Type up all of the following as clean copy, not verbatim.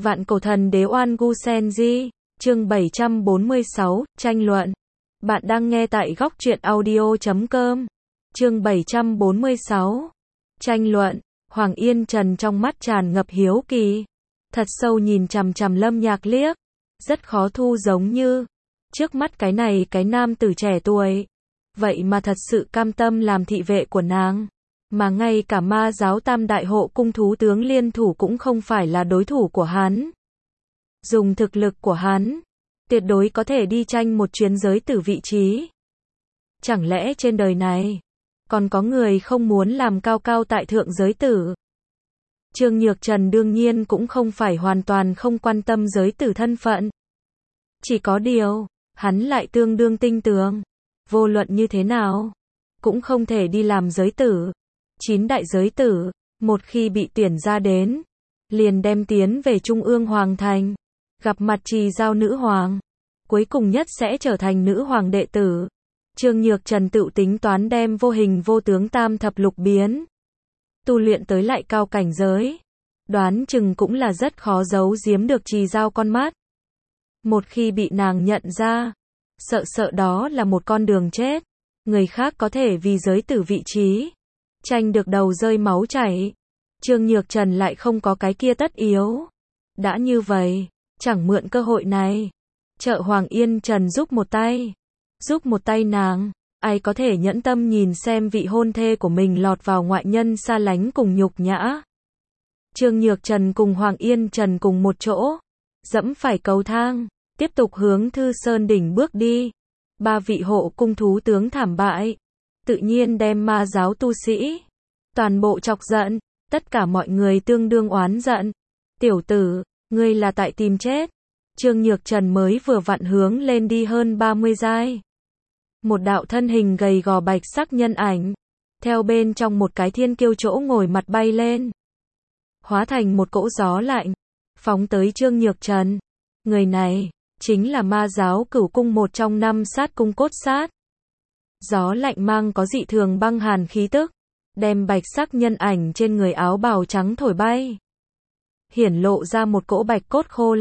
Vạn cổ thần đế Oan Gu Senji, chương 746, tranh luận. Bạn đang nghe tại góc truyện audio.com. Chương 746, tranh luận. Hoàng Yên Trần trong mắt tràn ngập hiếu kỳ, thật sâu nhìn chằm chằm Lâm Nhạc liếc, rất khó thu giống như trước mắt cái này cái nam tử trẻ tuổi, vậy mà thật sự cam tâm làm thị vệ của nàng, mà ngay cả ma giáo tam đại hộ cung thú tướng liên thủ cũng không phải là đối thủ của hắn. Dùng thực lực của hắn, tuyệt đối có thể đi tranh một chuyến giới tử vị trí. Chẳng lẽ trên đời này còn có người không muốn làm cao cao tại thượng giới tử? Trương Nhược Trần đương nhiên cũng không phải hoàn toàn không quan tâm giới tử thân phận. Chỉ có điều, hắn lại tương đương tin tưởng, vô luận như thế nào, cũng không thể đi làm giới tử. 9 đại giới tử, một khi bị tuyển ra đến, liền đem tiến về Trung ương Hoàng Thành, gặp mặt Trì Giao nữ hoàng, cuối cùng nhất sẽ trở thành nữ hoàng đệ tử. Trương Nhược Trần tự tính toán đem vô hình vô tướng tam thập lục biến tu luyện tới lại cao cảnh giới, đoán chừng cũng là rất khó giấu giếm được Trì Giao con mắt. Một khi bị nàng nhận ra, sợ đó là một con đường chết. Người khác có thể vì giới tử vị trí tranh được đầu rơi máu chảy, Trương Nhược Trần lại không có cái kia tất yếu. Đã như vậy, chẳng mượn cơ hội này, trợ Hoàng Yên Trần giúp một tay nàng, ai có thể nhẫn tâm nhìn xem vị hôn thê của mình lọt vào ngoại nhân xa lánh cùng nhục nhã. Trương Nhược Trần cùng Hoàng Yên Trần cùng một chỗ, dẫm phải cầu thang, tiếp tục hướng Thư Sơn đỉnh bước đi. 3 vị hộ cung thú tướng thảm bại, tự nhiên đem ma giáo tu sĩ toàn bộ chọc giận, tất cả mọi người tương đương oán giận. Tiểu tử, ngươi là tại tìm chết. Trương Nhược Trần mới vừa vặn hướng lên đi hơn 30 giai. Một đạo thân hình gầy gò bạch sắc nhân ảnh, theo bên trong một cái thiên kiêu chỗ ngồi mặt bay lên, hóa thành một cỗ gió lạnh, phóng tới Trương Nhược Trần. Người này chính là ma giáo Cửu Cung một trong 5 sát cung cốt sát. Gió lạnh mang có dị thường băng hàn khí tức, đem bạch sắc nhân ảnh trên người áo bào trắng thổi bay, hiển lộ ra một cỗ bạch cốt khô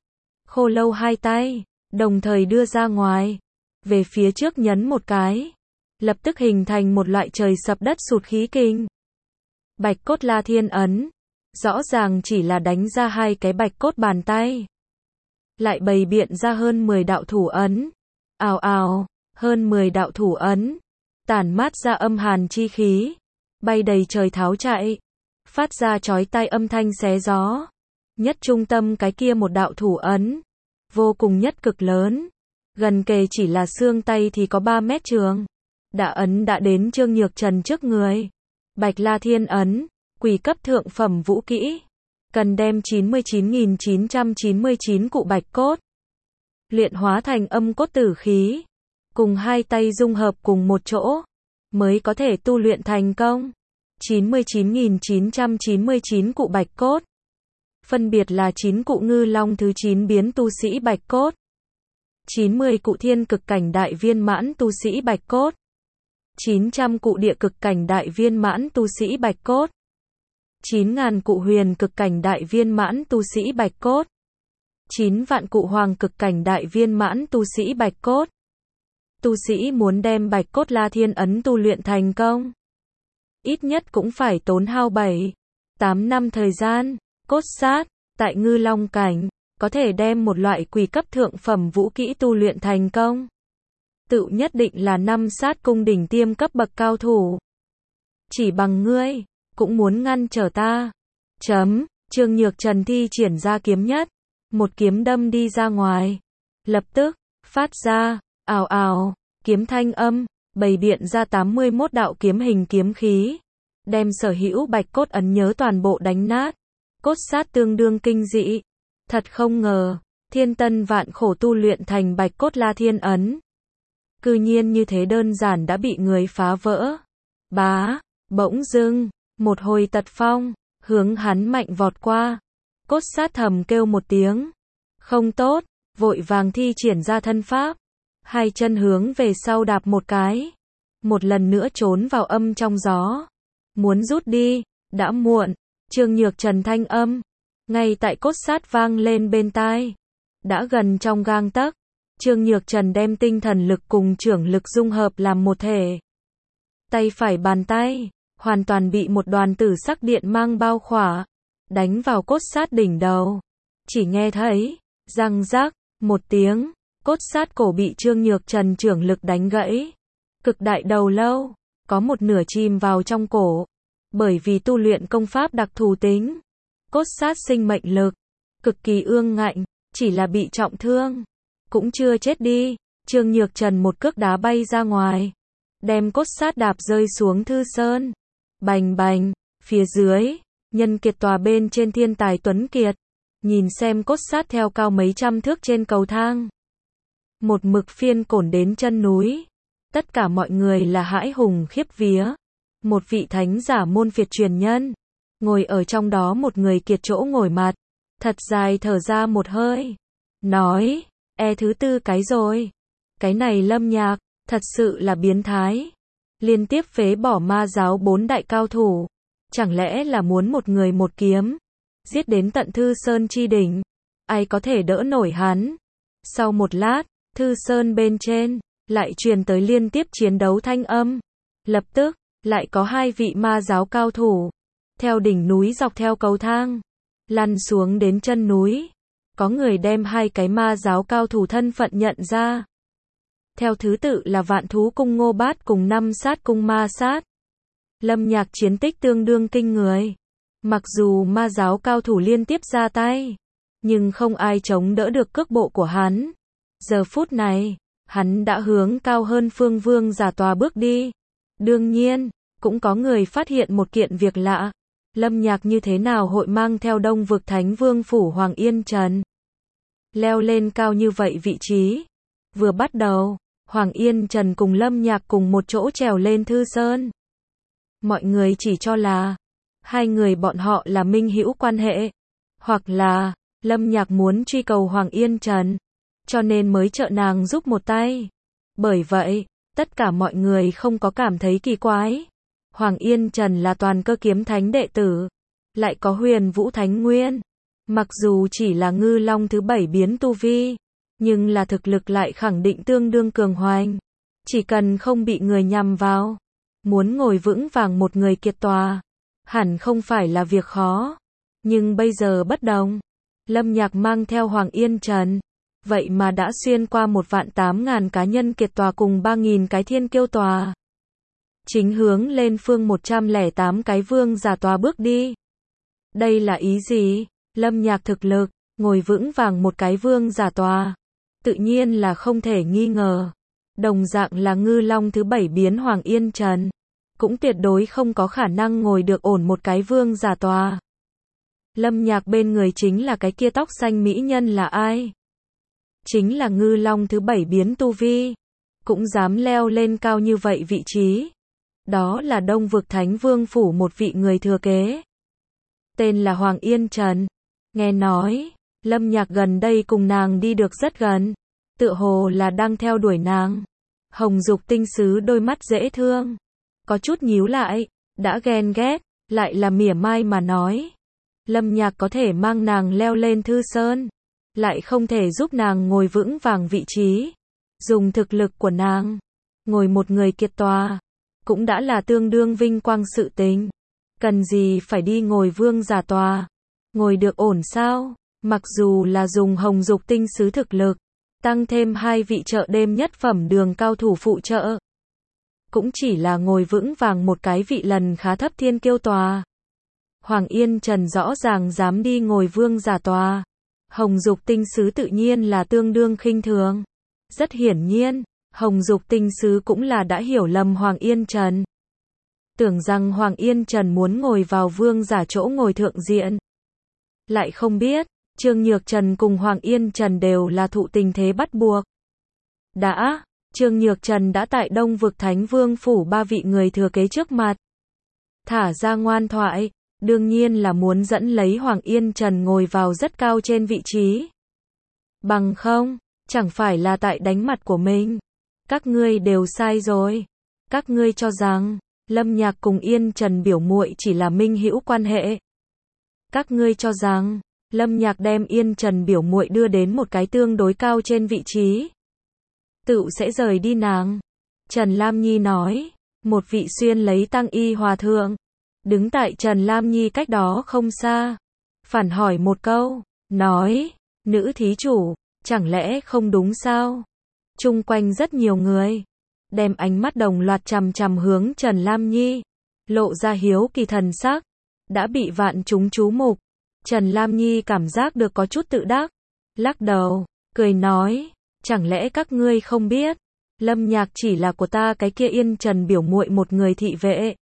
lâu 2 tay, đồng thời đưa ra ngoài, về phía trước nhấn một cái, lập tức hình thành một loại trời sập đất sụt khí kinh. Bạch cốt La Thiên ấn, rõ ràng chỉ là đánh ra 2 cái bạch cốt bàn tay, lại bày biện ra hơn 10 đạo thủ ấn. Ào ào, hơn 10 đạo thủ ấn, tản mát ra âm hàn chi khí, bay đầy trời tháo chạy, phát ra chói tai âm thanh xé gió. Nhất trung tâm cái kia một đạo thủ ấn, vô cùng nhất cực lớn, gần kề chỉ là xương tay thì có 3 mét trường. Đã đến Trương Nhược Trần trước người. Bạch La Thiên ấn, quỷ cấp thượng phẩm vũ kỹ, cần đem 99.999 cụ bạch cốt luyện hóa thành âm cốt tử khí, cùng 2 tay dung hợp cùng một chỗ, mới có thể tu luyện thành công. 99.999 cụ bạch cốt, phân biệt là 9 cụ ngư long thứ 9 biến tu sĩ bạch cốt, 90 cụ thiên cực cảnh đại viên mãn tu sĩ bạch cốt, 900 cụ địa cực cảnh đại viên mãn tu sĩ bạch cốt, 9.000 cụ huyền cực cảnh đại viên mãn tu sĩ bạch cốt, 9 vạn cụ hoàng cực cảnh đại viên mãn tu sĩ bạch cốt. Tu sĩ muốn đem bạch cốt La Thiên ấn tu luyện thành công, ít nhất cũng phải tốn hao 7-8 năm thời gian. Cốt sát, tại ngư long cảnh, có thể đem một loại quỷ cấp thượng phẩm vũ kỹ tu luyện thành công, tự nhất định là 5 sát cung đỉnh tiêm cấp bậc cao thủ. Chỉ bằng ngươi, cũng muốn ngăn trở ta. Trương Nhược Trần thi triển ra kiếm nhất, một kiếm đâm đi ra ngoài, lập tức phát ra ào ào kiếm thanh âm, bày biện ra 81 đạo kiếm hình kiếm khí, đem sở hữu bạch cốt ấn nhớ toàn bộ đánh nát. Cốt sát tương đương kinh dị, thật không ngờ, thiên tân vạn khổ tu luyện thành bạch cốt La Thiên ấn, cư nhiên như thế đơn giản đã bị người phá vỡ. Bỗng dưng, một hồi tật phong hướng hắn mạnh vọt qua. Cốt sát thầm kêu một tiếng, không tốt, vội vàng thi triển ra thân pháp, 2 chân hướng về sau đạp một cái, một lần nữa trốn vào âm trong gió, muốn rút đi, đã muộn. Trương Nhược Trần thanh âm ngay tại cốt sát vang lên bên tai. Đã gần trong gang tấc, Trương Nhược Trần đem tinh thần lực cùng trưởng lực dung hợp làm một thể. Tay phải bàn tay, hoàn toàn bị một đoàn tử sắc điện mang bao khỏa, đánh vào cốt sát đỉnh đầu. Chỉ nghe thấy, răng rác, một tiếng, cốt sát cổ bị Trương Nhược Trần trưởng lực đánh gãy. Cực đại đầu lâu, có một nửa chìm vào trong cổ. Bởi vì tu luyện công pháp đặc thù tính, cốt sát sinh mệnh lực, cực kỳ ương ngạnh, chỉ là bị trọng thương, cũng chưa chết đi. Trương Nhược Trần một cước đá bay ra ngoài, đem cốt sát đạp rơi xuống thư sơn. Bành bành, phía dưới, Nhân Kiệt tòa bên trên thiên tài tuấn kiệt, nhìn xem cốt sát theo cao mấy trăm thước trên cầu thang. Một mực phiên cổn đến chân núi. Tất cả mọi người là hãi hùng khiếp vía. Một vị thánh giả môn phiệt truyền nhân, ngồi ở trong đó một người kiệt chỗ ngồi mặt, thật dài thở ra một hơi, nói, thứ tư cái rồi. Cái này Lâm Nhạc, thật sự là biến thái. Liên tiếp phế bỏ ma giáo 4 đại cao thủ. Chẳng lẽ là muốn một người một kiếm, giết đến tận Thư Sơn chi đỉnh. Ai có thể đỡ nổi hắn. Sau một lát, Thư Sơn bên trên, lại truyền tới liên tiếp chiến đấu thanh âm. Lập tức, lại có 2 vị ma giáo cao thủ, theo đỉnh núi dọc theo cầu thang, lăn xuống đến chân núi. Có người đem 2 cái ma giáo cao thủ thân phận nhận ra. Theo thứ tự là Vạn Thú Cung Ngô Bát cùng 5 sát cung ma sát. Lâm Nhạc chiến tích tương đương kinh người. Mặc dù ma giáo cao thủ liên tiếp ra tay, nhưng không ai chống đỡ được cước bộ của hắn. Giờ phút này, hắn đã hướng cao hơn Phương Vương Giả Tòa bước đi. Đương nhiên, cũng có người phát hiện một kiện việc lạ. Lâm Nhạc như thế nào hội mang theo Đông Vực Thánh Vương phủ Hoàng Yên Trần leo lên cao như vậy vị trí. Vừa bắt đầu, Hoàng Yên Trần cùng Lâm Nhạc cùng một chỗ trèo lên Thư Sơn. Mọi người chỉ cho là 2 người bọn họ là minh hữu quan hệ, hoặc là Lâm Nhạc muốn truy cầu Hoàng Yên Trần, cho nên mới trợ nàng giúp một tay. Bởi vậy, tất cả mọi người không có cảm thấy kỳ quái. Hoàng Yên Trần là toàn cơ kiếm thánh đệ tử, lại có Huyền Vũ Thánh Nguyên. Mặc dù chỉ là ngư long thứ 7 biến tu vi, nhưng là thực lực lại khẳng định tương đương cường hoành. Chỉ cần không bị người nhằm vào, muốn ngồi vững vàng một người kiệt tòa, hẳn không phải là việc khó. Nhưng bây giờ bất đồng. Lâm Nhạc mang theo Hoàng Yên Trần, vậy mà đã xuyên qua 1.800.000 cá nhân kiệt tòa cùng 3.000 cái thiên kiêu tòa. Chính hướng lên phương 108 cái vương giả tòa bước đi. Đây là ý gì? Lâm Nhạc thực lực, ngồi vững vàng một cái vương giả tòa, tự nhiên là không thể nghi ngờ. Đồng dạng là ngư long thứ 7 biến Hoàng Yên Trần, cũng tuyệt đối không có khả năng ngồi được ổn một cái vương giả tòa. Lâm Nhạc bên người chính là cái kia tóc xanh mỹ nhân là ai? Chính là ngư long thứ 7 biến tu vi, cũng dám leo lên cao như vậy vị trí. Đó là Đông Vực Thánh Vương phủ một vị người thừa kế, tên là Hoàng Yên Trần. Nghe nói, Lâm Nhạc gần đây cùng nàng đi được rất gần, tựa hồ là đang theo đuổi nàng. Hồng Dục Tinh Sứ đôi mắt dễ thương, có chút nhíu lại, đã ghen ghét, lại là mỉa mai mà nói. Lâm Nhạc có thể mang nàng leo lên Thư Sơn, lại không thể giúp nàng ngồi vững vàng vị trí. Dùng thực lực của nàng, ngồi một người kiệt tòa, cũng đã là tương đương vinh quang sự tình. Cần gì phải đi ngồi vương giả tòa, ngồi được ổn sao? Mặc dù là dùng Hồng Dục Tinh Sứ thực lực, tăng thêm 2 vị trợ đêm nhất phẩm đường cao thủ phụ trợ, cũng chỉ là ngồi vững vàng một cái vị lần khá thấp thiên kiêu tòa. Hoàng Yên Trần rõ ràng dám đi ngồi vương giả tòa, Hồng Dục Tinh Sứ tự nhiên là tương đương khinh thường. Rất hiển nhiên, Hồng Dục Tinh Sứ cũng là đã hiểu lầm Hoàng Yên Trần. Tưởng rằng Hoàng Yên Trần muốn ngồi vào vương giả chỗ ngồi thượng diện. Lại không biết, Trương Nhược Trần cùng Hoàng Yên Trần đều là thụ tình thế bắt buộc. Trương Nhược Trần đã tại Đông Vực Thánh Vương phủ 3 vị người thừa kế trước mặt thả ra ngoan thoại, đương nhiên là muốn dẫn lấy Hoàng Yên Trần ngồi vào rất cao trên vị trí. Bằng không, chẳng phải là tại đánh mặt của mình. Các ngươi đều sai rồi. Các ngươi cho rằng Lâm Nhạc cùng Yên Trần biểu muội chỉ là minh hữu quan hệ. Các ngươi cho rằng Lâm Nhạc đem Yên Trần biểu muội đưa đến một cái tương đối cao trên vị trí. Tựu sẽ rời đi nàng. Trần Lam Nhi nói, một vị xuyên lấy tăng y hòa thượng, đứng tại Trần Lam Nhi cách đó không xa. Phản hỏi một câu, nói, nữ thí chủ, chẳng lẽ không đúng sao? Chung quanh rất nhiều người, đem ánh mắt đồng loạt chằm chằm hướng Trần Lam Nhi, lộ ra hiếu kỳ thần sắc, đã bị vạn chúng chú mục. Trần Lam Nhi cảm giác được có chút tự đắc, lắc đầu, cười nói, chẳng lẽ các ngươi không biết, Lâm Nhạc chỉ là của ta cái kia Yên Trần biểu muội một người thị vệ.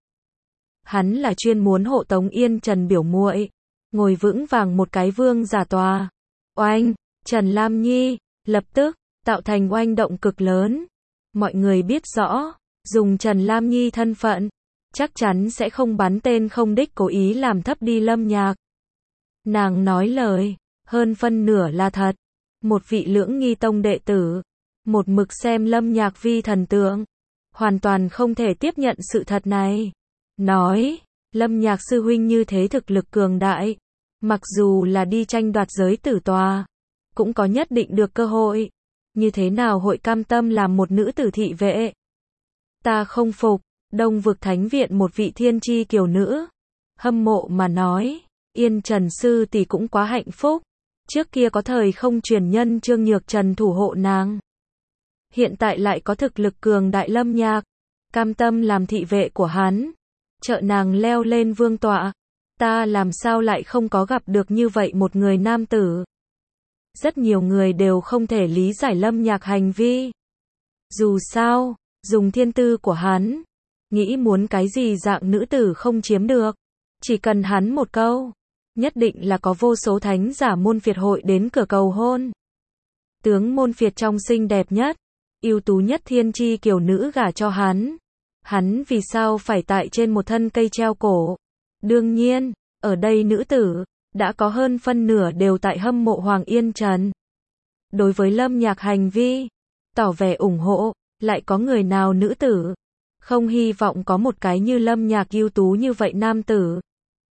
Hắn là chuyên muốn hộ tống Yên Trần biểu muội, ngồi vững vàng một cái vương giả tòa. Oanh, Trần Lam Nhi, lập tức, tạo thành oanh động cực lớn. Mọi người biết rõ, dùng Trần Lam Nhi thân phận, chắc chắn sẽ không bắn tên không đích cố ý làm thấp đi Lâm Nhạc. Nàng nói lời, hơn phân nửa là thật. Một vị Lưỡng Nghi Tông đệ tử, một mực xem Lâm Nhạc vi thần tượng, hoàn toàn không thể tiếp nhận sự thật này. Nói, Lâm Nhạc sư huynh như thế thực lực cường đại, mặc dù là đi tranh đoạt giới tử tòa, cũng có nhất định được cơ hội. Như thế nào hội cam tâm làm một nữ tử thị vệ? Ta không phục. Đông Vực Thánh Viện một vị thiên chi kiều nữ, hâm mộ mà nói, Yên Trần sư tỷ cũng quá hạnh phúc. Trước kia có thời không truyền nhân Trương Nhược Trần thủ hộ nàng, hiện tại lại có thực lực cường đại Lâm Nhạc, cam tâm làm thị vệ của hắn, trợ nàng leo lên vương tọa. Ta làm sao lại không có gặp được như vậy một người nam tử? Rất nhiều người đều không thể lý giải Lâm Nhạc hành vi. Dù sao, dùng thiên tư của hắn, nghĩ muốn cái gì dạng nữ tử không chiếm được. Chỉ cần hắn một câu, nhất định là có vô số thánh giả môn phiệt hội đến cửa cầu hôn. Tướng môn phiệt trong xinh đẹp nhất, ưu tú nhất thiên chi kiều nữ gả cho hắn. Hắn vì sao phải tại trên một thân cây treo cổ? Đương nhiên, ở đây nữ tử, đã có hơn phân nửa đều tại hâm mộ Hoàng Yên Trần. Đối với Lâm Nhạc hành vi, tỏ vẻ ủng hộ, lại có người nào nữ tử không hy vọng có một cái như Lâm Nhạc ưu tú như vậy nam tử.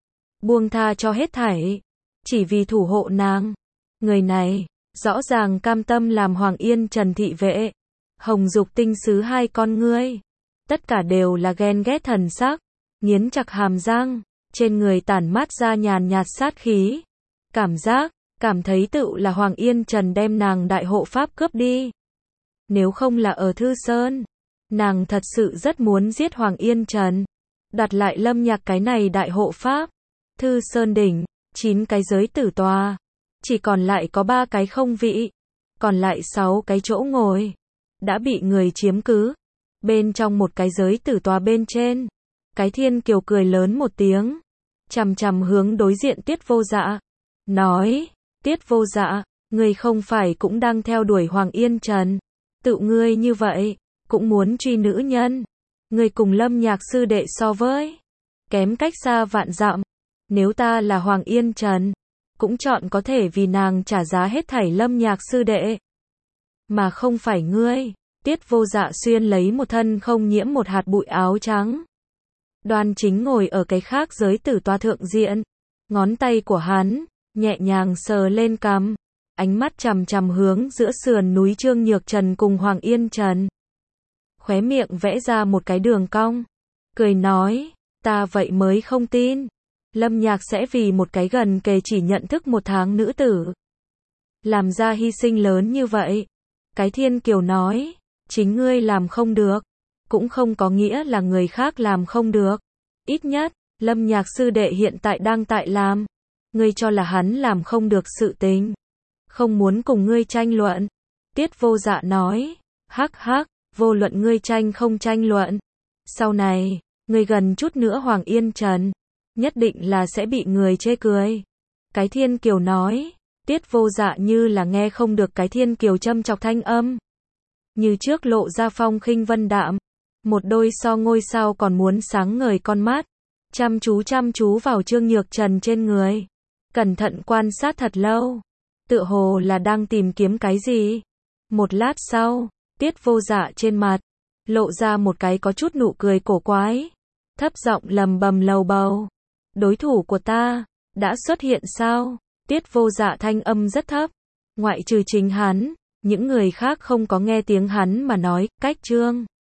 Buông tha cho hết thảy, chỉ vì thủ hộ nàng. Người này, rõ ràng cam tâm làm Hoàng Yên Trần thị vệ. Hồng Dục Tinh Sứ hai con ngươi, tất cả đều là ghen ghét thần sắc, nghiến chặt hàm răng, trên người tản mát ra nhàn nhạt sát khí. Cảm thấy tự là Hoàng Yên Trần đem nàng đại hộ pháp cướp đi. Nếu không là ở Thư Sơn, nàng thật sự rất muốn giết Hoàng Yên Trần, đặt lại Lâm Nhạc cái này đại hộ pháp. Thư Sơn đỉnh, 9 cái giới tử tòa, chỉ còn lại có 3 cái không vị, còn lại 6 cái chỗ ngồi đã bị người chiếm cứ. Bên trong một cái giới tử tòa bên trên, cái thiên kiều cười lớn một tiếng, chằm chằm hướng đối diện Tiết Vô Dạ, nói, Tiết Vô Dạ, ngươi không phải cũng đang theo đuổi Hoàng Yên Trần, tự ngươi như vậy, cũng muốn truy nữ nhân, ngươi cùng Lâm Nhạc sư đệ so với, kém cách xa vạn dặm. Nếu ta là Hoàng Yên Trần, cũng chọn có thể vì nàng trả giá hết thảy Lâm Nhạc sư đệ, mà không phải ngươi. Tiết Vô Dạ xuyên lấy một thân không nhiễm một hạt bụi áo trắng, đoan chính ngồi ở cái khác giới tử tòa thượng diện, ngón tay của hắn nhẹ nhàng sờ lên cằm, ánh mắt chằm chằm hướng giữa sườn núi Trương Nhược Trần cùng Hoàng Yên Trần, khóe miệng vẽ ra một cái đường cong, cười nói, ta vậy mới không tin Lâm Nhạc sẽ vì một cái gần kề chỉ nhận thức 1 tháng nữ tử làm ra hy sinh lớn như vậy. Cái thiên kiều nói, chính ngươi làm không được, cũng không có nghĩa là người khác làm không được. Ít nhất, Lâm Nhạc sư đệ hiện tại đang tại làm. Ngươi cho là hắn làm không được sự tình, không muốn cùng ngươi tranh luận. Tiết Vô Dạ nói, hắc hắc, vô luận ngươi tranh không tranh luận, sau này, ngươi gần chút nữa Hoàng Yên Trần, nhất định là sẽ bị người chê cười. Cái thiên kiều nói, Tiết Vô Dạ như là nghe không được cái thiên kiều châm chọc thanh âm. Như trước lộ ra phong khinh vân đạm, một đôi so ngôi sao còn muốn sáng ngời con mắt, chăm chú vào Trương Nhược Trần trên người, cẩn thận quan sát thật lâu, tựa hồ là đang tìm kiếm cái gì. Một lát sau, Tiết Vô Dạ trên mặt lộ ra một cái có chút nụ cười cổ quái, thấp giọng lầm bầm lầu bầu, đối thủ của ta đã xuất hiện sao? Tiết Vô Dạ thanh âm rất thấp. Ngoại trừ chính hắn, những người khác không có nghe tiếng hắn mà nói, cách Trương